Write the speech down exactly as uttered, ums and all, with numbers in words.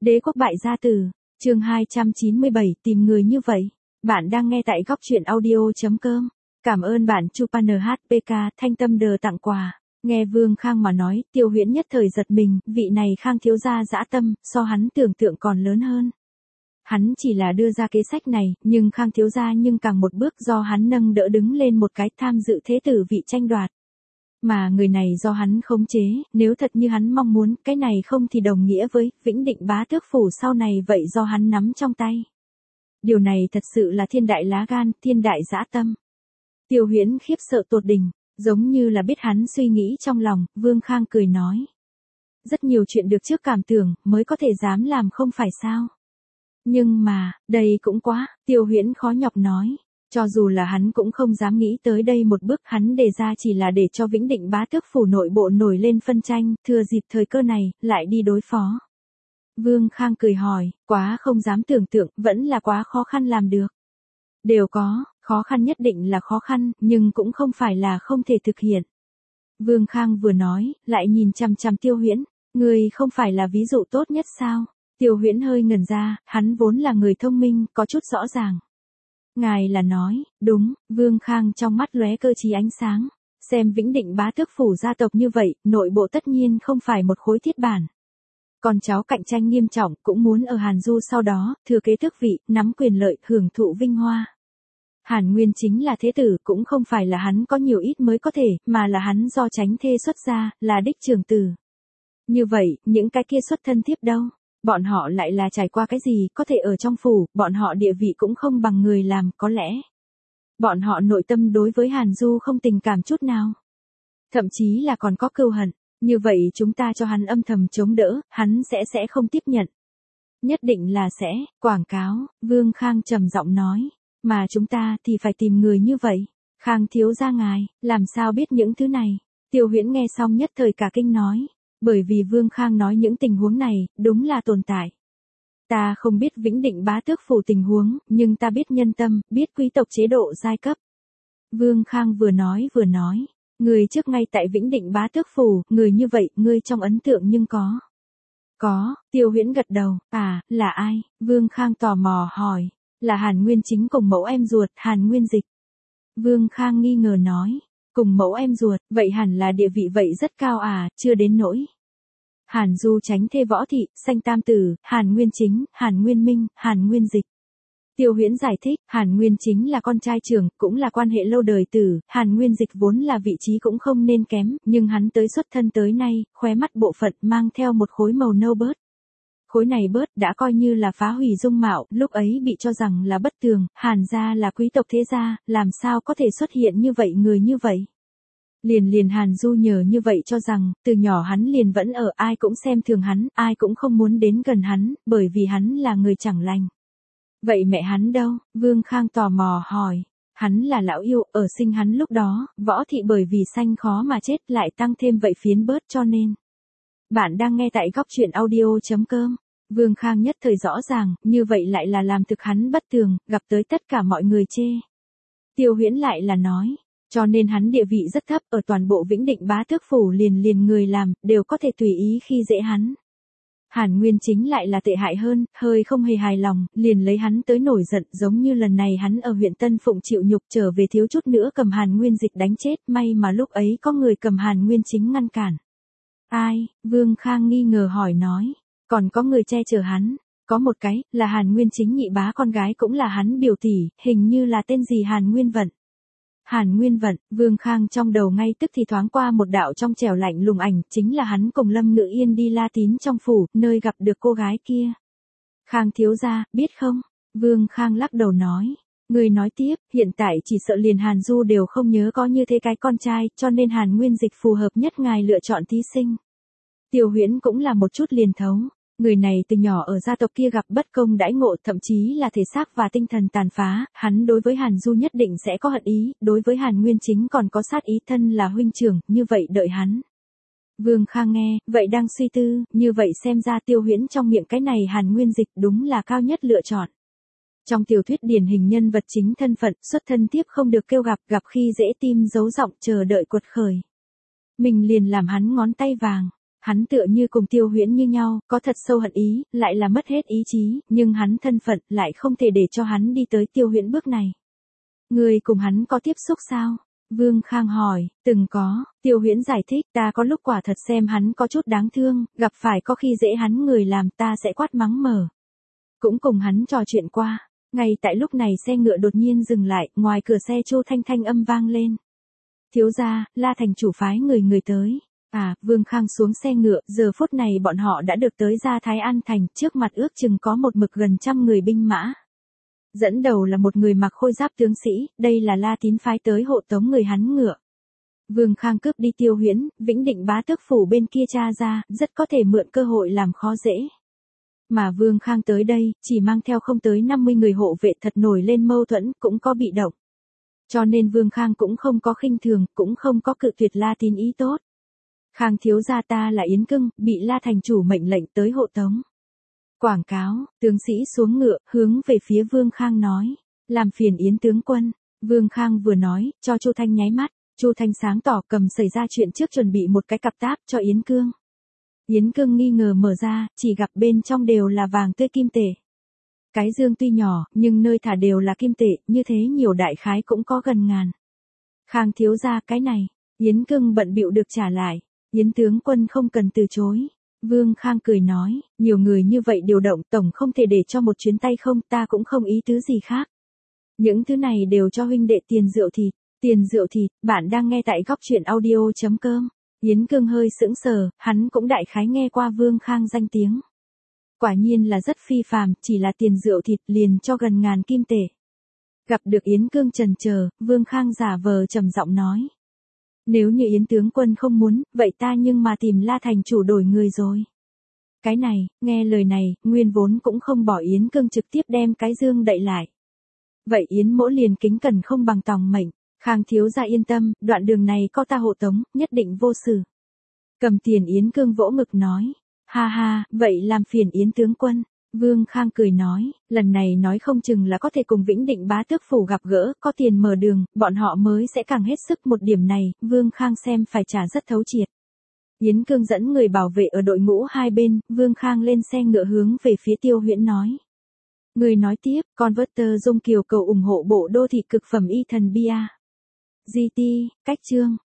Đế quốc bại gia tử, chương hai trăm chín mươi bảy, tìm người như vậy. Bạn đang nghe tại góc truyện audio.com. Cảm ơn bạn Chupan en hát pê ca thanh tâm đờ tặng quà. Nghe Vương Khang mà nói, Tiêu Huyễn nhất thời giật mình, vị này Khang thiếu gia dã tâm, so hắn tưởng tượng còn lớn hơn. Hắn chỉ là đưa ra kế sách này, nhưng Khang thiếu gia nhưng càng một bước do hắn nâng đỡ đứng lên một cái tham dự thế tử vị tranh đoạt. Mà người này do hắn khống chế, nếu thật như hắn mong muốn, cái này không thì đồng nghĩa với Vĩnh Định bá tước phủ sau này vậy do hắn nắm trong tay. Điều này thật sự là thiên đại lá gan, thiên đại dã tâm. Tiêu Huyễn khiếp sợ tột đỉnh, giống như là biết hắn suy nghĩ trong lòng, Vương Khang cười nói. Rất nhiều chuyện được trước cảm tưởng, mới có thể dám làm không phải sao. Nhưng mà, đây cũng quá, Tiêu Huyễn khó nhọc nói. Cho dù là hắn cũng không dám nghĩ tới đây một bước, hắn đề ra chỉ là để cho Vĩnh Định bá tước phủ nội bộ nổi lên phân tranh, thừa dịp thời cơ này, lại đi đối phó. Vương Khang cười hỏi, quá không dám tưởng tượng, vẫn là quá khó khăn làm được. Đều có, khó khăn nhất định là khó khăn, nhưng cũng không phải là không thể thực hiện. Vương Khang vừa nói, lại nhìn chằm chằm Tiêu Huyễn, người không phải là ví dụ tốt nhất sao? Tiêu Huyễn hơi ngẩn ra, hắn vốn là người thông minh, có chút rõ ràng. Ngài là nói, đúng, Vương Khang trong mắt lóe cơ trí ánh sáng, xem Vĩnh Định bá tước phủ gia tộc như vậy, nội bộ tất nhiên không phải một khối thiết bản. Con cháu cạnh tranh nghiêm trọng, cũng muốn ở Hàn Du sau đó, thừa kế tước vị, nắm quyền lợi, hưởng thụ vinh hoa. Hàn Nguyên chính là thế tử, cũng không phải là hắn có nhiều ít mới có thể, mà là hắn do tránh thê xuất gia, là đích trưởng tử. Như vậy, những cái kia xuất thân tiếp đâu? Bọn họ lại là trải qua cái gì, có thể ở trong phủ, bọn họ địa vị cũng không bằng người làm, có lẽ. Bọn họ nội tâm đối với Hàn Du không tình cảm chút nào. Thậm chí là còn có cừu hận, như vậy chúng ta cho hắn âm thầm chống đỡ, hắn sẽ sẽ không tiếp nhận. Nhất định là sẽ, quảng cáo, Vương Khang trầm giọng nói, mà chúng ta thì phải tìm người như vậy. Khang thiếu gia ngài, làm sao biết những thứ này? Tiêu Huyễn nghe xong nhất thời cả kinh nói. Bởi vì Vương Khang nói những tình huống này, đúng là tồn tại. Ta không biết Vĩnh Định bá tước phủ tình huống, nhưng ta biết nhân tâm, biết quý tộc chế độ giai cấp. Vương Khang vừa nói vừa nói, người trước ngay tại Vĩnh Định bá tước phủ, người như vậy, ngươi trong ấn tượng nhưng có. Có, Tiêu Huyễn gật đầu, à, là ai? Vương Khang tò mò hỏi, là Hàn Nguyên Chính cùng mẫu em ruột, Hàn Nguyên Dịch. Vương Khang nghi ngờ nói. Cùng mẫu em ruột, vậy hẳn là địa vị vậy rất cao à, chưa đến nỗi. Hàn Du tránh thê Võ Thị, sanh tam tử, Hàn Nguyên Chính, Hàn Nguyên Minh, Hàn Nguyên Dịch. Tiêu Huyễn giải thích, Hàn Nguyên Chính là con trai trưởng, cũng là quan hệ lâu đời tử, Hàn Nguyên Dịch vốn là vị trí cũng không nên kém, nhưng hắn tới xuất thân tới nay, khóe mắt bộ phận mang theo một khối màu nâu bớt. Khối này bớt đã coi như là phá hủy dung mạo, lúc ấy bị cho rằng là bất tường, Hàn gia là quý tộc thế gia, làm sao có thể xuất hiện như vậy người như vậy. Liền liền Hàn Du nhờ như vậy cho rằng, từ nhỏ hắn liền vẫn ở, ai cũng xem thường hắn, ai cũng không muốn đến gần hắn, bởi vì hắn là người chẳng lành. Vậy mẹ hắn đâu? Vương Khang tò mò hỏi. Hắn là lão yêu, ở sinh hắn lúc đó, Võ Thị bởi vì sanh khó mà chết lại tăng thêm vậy phiến bớt cho nên. Bạn đang nghe tại góc truyện audio.com. Vương Khang nhất thời rõ ràng, như vậy lại là làm thực hắn bất tường, gặp tới tất cả mọi người chê. Tiêu Huyễn lại là nói, cho nên hắn địa vị rất thấp, ở toàn bộ Vĩnh Định bá tước phủ liền liền người làm, đều có thể tùy ý khi dễ hắn. Hàn Nguyên Chính lại là tệ hại hơn, hơi không hề hài lòng, liền lấy hắn tới nổi giận, giống như lần này hắn ở huyện Tân Phụng chịu nhục trở về thiếu chút nữa cầm Hàn Nguyên Dịch đánh chết, may mà lúc ấy có người cầm Hàn Nguyên Chính ngăn cản. Ai? Vương Khang nghi ngờ hỏi nói. Còn có người che chở hắn, có một cái, là Hàn Nguyên Chính nhị bá con gái cũng là hắn biểu tỷ, hình như là tên gì Hàn Nguyên Vận. Hàn Nguyên Vận, Vương Khang trong đầu ngay tức thì thoáng qua một đạo trong trẻo lạnh lùng ảnh, chính là hắn cùng Lâm Ngự Yên đi La Tín trong phủ, nơi gặp được cô gái kia. Khang thiếu gia, biết không? Vương Khang lắc đầu nói. Người nói tiếp, hiện tại chỉ sợ liền Hàn Du đều không nhớ có như thế cái con trai, cho nên Hàn Nguyên Dịch phù hợp nhất ngài lựa chọn thí sinh. Tiêu Huyễn cũng là một chút liền thấu, người này từ nhỏ ở gia tộc kia gặp bất công đãi ngộ, thậm chí là thể xác và tinh thần tàn phá, hắn đối với Hàn Du nhất định sẽ có hận ý, đối với Hàn Nguyên Chính còn có sát ý, thân là huynh trưởng, như vậy đợi hắn. Vương Khang nghe, vậy đang suy tư, như vậy xem ra Tiêu Huyễn trong miệng cái này Hàn Nguyên Dịch đúng là cao nhất lựa chọn. Trong tiểu thuyết điển hình nhân vật chính thân phận, xuất thân tiếp không được kêu gặp, gặp khi dễ tim giấu giọng chờ đợi quật khởi. Mình liền làm hắn ngón tay vàng. Hắn tựa như cùng Tiêu Huyễn như nhau, có thật sâu hận ý, lại là mất hết ý chí, nhưng hắn thân phận lại không thể để cho hắn đi tới Tiêu Huyễn bước này. Người cùng hắn có tiếp xúc sao? Vương Khang hỏi, từng có, Tiêu Huyễn giải thích, ta có lúc quả thật xem hắn có chút đáng thương, gặp phải có khi dễ hắn người làm ta sẽ quát mắng mở. Cũng cùng hắn trò chuyện qua, ngay tại lúc này xe ngựa đột nhiên dừng lại, ngoài cửa xe Chu Thanh thanh âm vang lên. Thiếu gia, La thành chủ phái người người tới. À, Vương Khang xuống xe ngựa, giờ phút này bọn họ đã được tới ra Thái An thành, trước mặt ước chừng có một mực gần trăm người binh mã. Dẫn đầu là một người mặc khôi giáp tướng sĩ, đây là La Tín phái tới hộ tống người hắn ngựa. Vương Khang cướp đi Tiêu Huyễn, Vĩnh Định bá tước phủ bên kia tra ra, rất có thể mượn cơ hội làm khó dễ. Mà Vương Khang tới đây, chỉ mang theo không tới năm mươi người hộ vệ thật nổi lên mâu thuẫn, cũng có bị động. Cho nên Vương Khang cũng không có khinh thường, cũng không có cự tuyệt La Tín ý tốt. Khang thiếu gia ta là Yến Cưng, bị La thành chủ mệnh lệnh tới hộ tống. Quảng cáo, tướng sĩ xuống ngựa, hướng về phía Vương Khang nói, làm phiền Yến tướng quân. Vương Khang vừa nói, cho Chu Thanh nháy mắt, Chu Thanh sáng tỏ cầm xảy ra chuyện trước chuẩn bị một cái cặp táp cho Yến Cương. Yến Cương nghi ngờ mở ra, chỉ gặp bên trong đều là vàng tươi kim tệ. Cái dương tuy nhỏ, nhưng nơi thả đều là kim tệ, như thế nhiều đại khái cũng có gần ngàn. Khang thiếu gia cái này, Yến Cương bận bịu được trả lại. Yến tướng quân không cần từ chối. Vương Khang cười nói, nhiều người như vậy điều động tổng không thể để cho một chuyến tay không, ta cũng không ý tứ gì khác. Những thứ này đều cho huynh đệ Tiền Rượu Thịt. Tiền Rượu Thịt, bạn đang nghe tại góc truyện audio chấm com. Yến Cương hơi sững sờ, hắn cũng đại khái nghe qua Vương Khang danh tiếng. Quả nhiên là rất phi phàm, chỉ là Tiền Rượu Thịt liền cho gần ngàn kim tệ. Gặp được Yến Cương chần chờ, Vương Khang giả vờ trầm giọng nói. Nếu như Yến tướng quân không muốn, vậy ta nhưng mà tìm La thành chủ đổi người rồi. Cái này, nghe lời này, nguyên vốn cũng không bỏ Yến Cương trực tiếp đem cái dương đậy lại. Vậy Yến mỗ liền kính cẩn không bằng tòng mệnh, Khang thiếu gia yên tâm, đoạn đường này có ta hộ tống, nhất định vô sự. Cầm tiền Yến Cương vỗ ngực nói, ha ha, vậy làm phiền Yến tướng quân. Vương Khang cười nói, lần này nói không chừng là có thể cùng Vĩnh Định bá tước phủ gặp gỡ, có tiền mở đường, bọn họ mới sẽ càng hết sức một điểm này, Vương Khang xem phải trả rất thấu triệt. Yến Cương dẫn người bảo vệ ở đội ngũ hai bên, Vương Khang lên xe ngựa hướng về phía Tiêu Huyễn nói. Người nói tiếp, Converter Dung Kiều cầu ủng hộ bộ đô thị cực phẩm y thần bia. giê tê, cách chương.